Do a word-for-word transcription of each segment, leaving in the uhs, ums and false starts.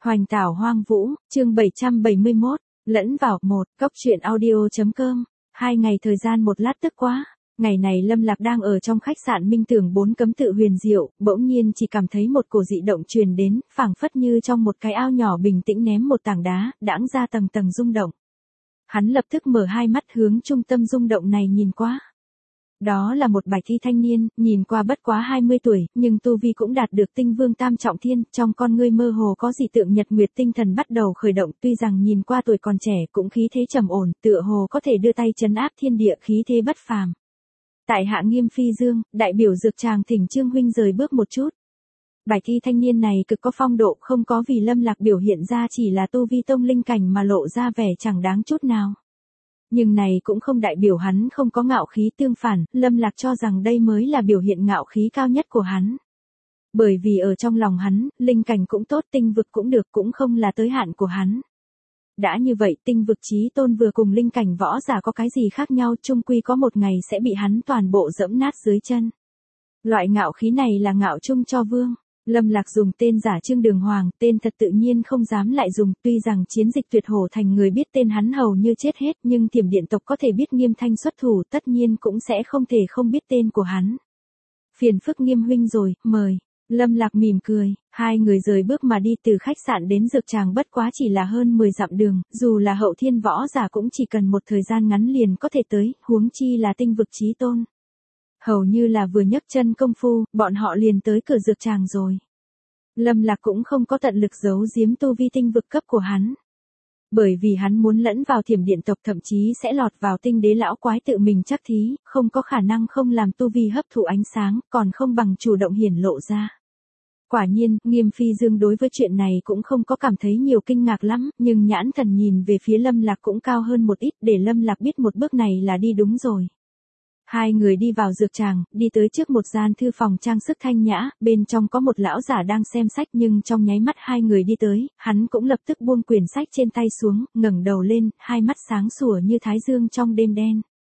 Hoành tảo hoang vũ, chương bảy trăm bảy mươi mốt, lẫn vào, một, cốc truyện audio.com, hai ngày thời gian một lát tức quá. Ngày này Lâm Lạc đang ở trong khách sạn Minh Tưởng bốn cấm tự huyền diệu, bỗng nhiên chỉ cảm thấy một cổ dị động truyền đến, phảng phất như trong một cái ao nhỏ bình tĩnh ném một tảng đá, đãng ra tầng tầng rung động. Hắn lập tức mở hai mắt hướng trung tâm rung động này nhìn qua. Đó là một bạch y thanh niên, nhìn qua bất quá hai mươi tuổi, nhưng tu vi cũng đạt được tinh vương tam trọng thiên, trong con ngươi mơ hồ có dị tượng nhật nguyệt tinh thần bắt đầu khởi động, tuy rằng nhìn qua tuổi còn trẻ cũng khí thế trầm ổn, tựa hồ có thể đưa tay trấn áp thiên địa khí thế bất phàm. Tại hạ Nghiêm Phi Dương, đại biểu dược tràng thỉnh Trương huynh rời bước một chút. Bạch y thanh niên này cực có phong độ, không có vì Lâm Lạc biểu hiện ra chỉ là tu vi tông linh cảnh mà lộ ra vẻ chẳng đáng chút nào. Nhưng này cũng không đại biểu hắn không có ngạo khí, tương phản, Lâm Lạc cho rằng đây mới là biểu hiện ngạo khí cao nhất của hắn. Bởi vì ở trong lòng hắn, linh cảnh cũng tốt, tinh vực cũng được, cũng không là tới hạn của hắn. Đã như vậy, tinh vực chí tôn vừa cùng linh cảnh võ giả có cái gì khác nhau, chung quy có một ngày sẽ bị hắn toàn bộ dẫm nát dưới chân. Loại ngạo khí này là ngạo chung cho vương. Lâm Lạc dùng tên giả Trương Đường Hoàng, tên thật tự nhiên không dám lại dùng, tuy rằng chiến dịch tuyệt hổ thành người biết tên hắn hầu như chết hết, nhưng Thiểm Điện tộc có thể biết Nghiêm Thanh xuất thủ, tất nhiên cũng sẽ không thể không biết tên của hắn. Phiền phức Nghiêm huynh rồi, mời. Lâm Lạc mỉm cười, hai người rời bước mà đi, từ khách sạn đến dược tràng bất quá chỉ là hơn mười dặm đường, dù là hậu thiên võ giả cũng chỉ cần một thời gian ngắn liền có thể tới, huống chi là tinh vực chí tôn. Hầu như là vừa nhấc chân công phu, bọn họ liền tới cửa dược tràng rồi. Lâm Lạc cũng không có tận lực giấu giếm tu vi tinh vực cấp của hắn. Bởi vì hắn muốn lẫn vào Thiểm Điện tộc, thậm chí sẽ lọt vào tinh đế lão quái tự mình chắc thí, không có khả năng không làm tu vi hấp thụ ánh sáng, còn không bằng chủ động hiển lộ ra. Quả nhiên, Nghiêm Phi Dương đối với chuyện này cũng không có cảm thấy nhiều kinh ngạc lắm, nhưng nhãn thần nhìn về phía Lâm Lạc cũng cao hơn một ít, để Lâm Lạc biết một bước này là đi đúng rồi. Hai người đi vào dược tràng, đi tới trước một gian thư phòng trang sức thanh nhã, bên trong có một lão giả đang xem sách, nhưng trong nháy mắt hai người đi tới, hắn cũng lập tức buông quyển sách trên tay xuống, ngẩng đầu lên, hai mắt sáng sủa như thái dương trong đêm đen.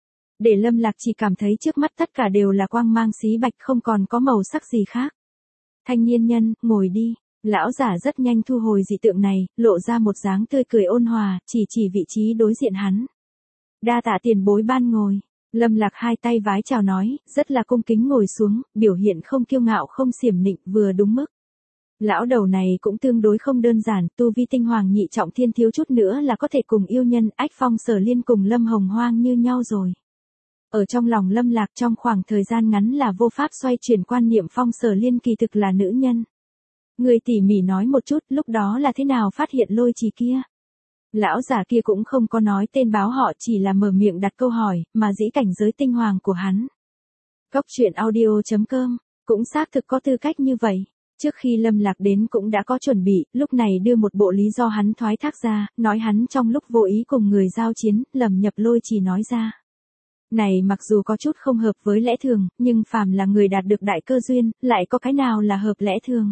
Để Lâm Lạc chỉ cảm thấy trước mắt tất cả đều là quang mang xí bạch, không còn có màu sắc gì khác. Thanh niên nhân, ngồi đi. Lão giả rất nhanh thu hồi dị tượng này, lộ ra một dáng tươi cười ôn hòa, chỉ chỉ vị trí đối diện hắn. Đa tạ tiền bối ban ngồi. Lâm Lạc hai tay vái chào nói, rất là cung kính ngồi xuống, biểu hiện không kiêu ngạo không xiểm nịnh, vừa đúng mức. Lão đầu này cũng tương đối không đơn giản, tu vi tinh hoàng nhị trọng thiên, thiếu chút nữa là có thể cùng yêu nhân Ách Phong Sở Liên cùng Lâm Hồng Hoang như nhau rồi. Ở trong lòng Lâm Lạc trong khoảng thời gian ngắn là vô pháp xoay chuyển quan niệm Phong Sở Liên kỳ thực là nữ nhân. Người tỉ mỉ nói một chút, lúc đó là thế nào phát hiện lôi trì kia? Lão giả kia cũng không có nói tên báo họ, chỉ là mở miệng đặt câu hỏi, mà dĩ cảnh giới tinh hoàng của hắn. Cốc truyện audio.com, cũng xác thực có tư cách như vậy. Trước khi Lâm Lạc đến cũng đã có chuẩn bị, lúc này đưa một bộ lý do hắn thoái thác ra, nói hắn trong lúc vô ý cùng người giao chiến, lầm nhập lôi trì nói ra. Này mặc dù có chút không hợp với lẽ thường, nhưng phàm là người đạt được đại cơ duyên, lại có cái nào là hợp lẽ thường.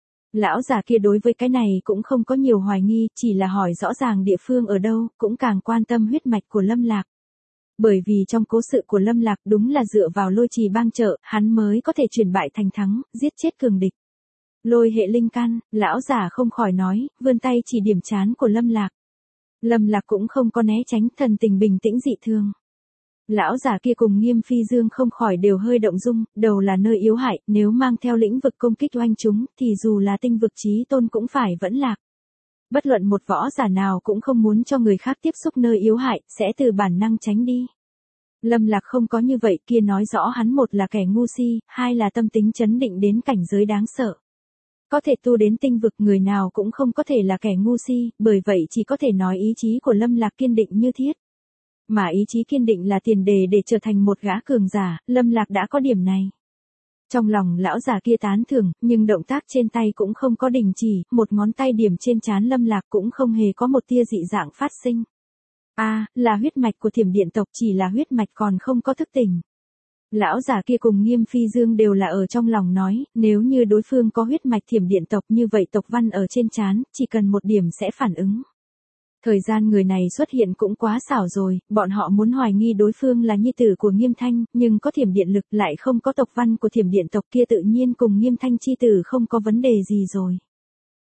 Lão già kia đối với cái này cũng không có nhiều hoài nghi, chỉ là hỏi rõ ràng địa phương ở đâu, cũng càng quan tâm huyết mạch của Lâm Lạc. Bởi vì trong cố sự của Lâm Lạc đúng là dựa vào lôi trì bang trợ, hắn mới có thể chuyển bại thành thắng, giết chết cường địch. Lôi hệ linh căn, lão già không khỏi nói, vươn tay chỉ điểm trán của Lâm Lạc. Lâm Lạc cũng không có né tránh, thần tình bình tĩnh dị thường. Lão già kia cùng Nghiêm Phi Dương không khỏi đều hơi động dung, đầu là nơi yếu hại, nếu mang theo lĩnh vực công kích oanh chúng, thì dù là tinh vực chí tôn cũng phải vẫn lạc. Bất luận một võ giả nào cũng không muốn cho người khác tiếp xúc nơi yếu hại, sẽ từ bản năng tránh đi. Lâm Lạc không có như vậy, kia nói rõ hắn một là kẻ ngu si, hai là tâm tính chấn định đến cảnh giới đáng sợ. Có thể tu đến tinh vực, người nào cũng không có thể là kẻ ngu si, bởi vậy chỉ có thể nói ý chí của Lâm Lạc kiên định như thiết. Mà ý chí kiên định là tiền đề để trở thành một gã cường giả, Lâm Lạc đã có điểm này. Trong lòng lão già kia tán thưởng, nhưng động tác trên tay cũng không có đình chỉ, một ngón tay điểm trên trán Lâm Lạc cũng không hề có một tia dị dạng phát sinh. A, à, là huyết mạch của Thiểm Điện tộc, chỉ là huyết mạch còn không có thức tỉnh. Lão già kia cùng Nghiêm Phi Dương đều là ở trong lòng nói, nếu như đối phương có huyết mạch Thiểm Điện tộc như vậy, tộc văn ở trên trán, chỉ cần một điểm sẽ phản ứng. Thời gian người này xuất hiện cũng quá xảo rồi, bọn họ muốn hoài nghi đối phương là nhi tử của Nghiêm Thanh, nhưng có Thiểm Điện lực lại không có tộc văn của Thiểm Điện tộc, kia tự nhiên cùng Nghiêm Thanh chi tử không có vấn đề gì rồi.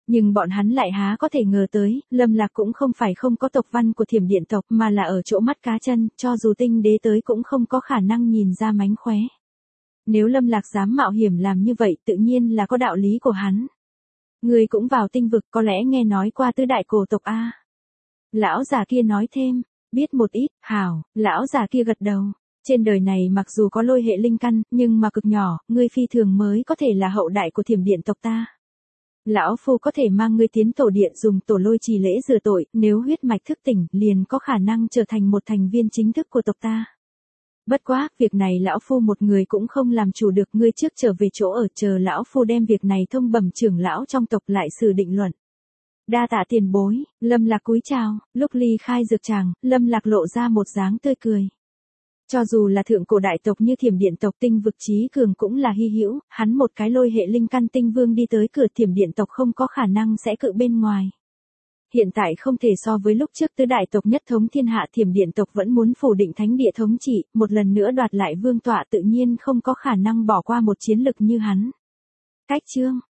Nhưng bọn hắn lại há có thể ngờ tới, Lâm Lạc cũng không phải không có tộc văn của Thiểm Điện tộc mà là ở chỗ mắt cá chân, cho dù tinh đế tới cũng không có khả năng nhìn ra mánh khóe. Nếu Lâm Lạc dám mạo hiểm làm như vậy tự nhiên là có đạo lý của hắn. Người cũng vào tinh vực có lẽ nghe nói qua tứ đại cổ tộc A. Lão già kia nói thêm, biết một ít, hảo, lão già kia gật đầu. Trên đời này mặc dù có lôi hệ linh căn, nhưng mà cực nhỏ, ngươi phi thường mới có thể là hậu đại của Thiểm Điện tộc ta. Lão phu có thể mang ngươi tiến tổ điện dùng tổ lôi trì lễ rửa tội, nếu huyết mạch thức tỉnh, liền có khả năng trở thành một thành viên chính thức của tộc ta. Bất quá, việc này lão phu một người cũng không làm chủ được, ngươi trước trở về chỗ ở chờ lão phu đem việc này thông bẩm trưởng lão trong tộc lại xử định luận. Đa tạ tiền bối, Lâm Lạc cúi chào, lúc ly khai dược tràng, Lâm Lạc lộ ra một dáng tươi cười. Cho dù là thượng cổ đại tộc như Thiểm Điện tộc tinh vực trí cường cũng là hy hữu, hắn một cái lôi hệ linh căn tinh vương đi tới cửa Thiểm Điện tộc không có khả năng sẽ cự bên ngoài. Hiện tại không thể so với lúc trước tứ đại tộc nhất thống thiên hạ, Thiểm Điện tộc vẫn muốn phủ định thánh địa thống trị, một lần nữa đoạt lại vương tọa tự nhiên không có khả năng bỏ qua một chiến lực như hắn. Cách chương